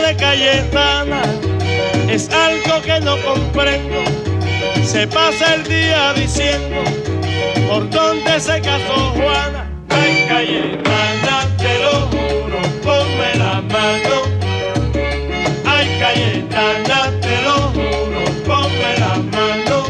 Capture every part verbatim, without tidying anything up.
de Cayetana es algo que no comprendo. Se pasa el día diciendo por dónde se casó Juana. Ay, Cayetana, te lo juro, ponme la mano. Ay, Cayetana, te lo juro, ponme la mano.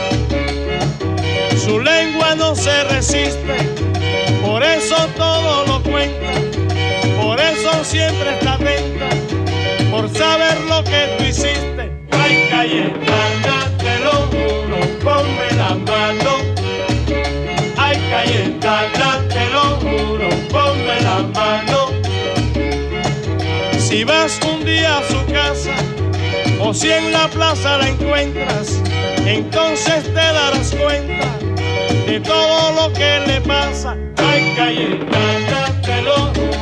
Su lengua no se resiste, por eso todo lo cuenta. Por eso siempre está atenta, por saber lo que tú hiciste. Ay, Cayetana, te lo juro, ponme la mano. Ay, Cayetana, te lo juro, ponme la mano. Si vas un día a su casa, o si en la plaza la encuentras, entonces te darás cuenta de todo lo que le pasa. Ay, Cayetana, te lo juro.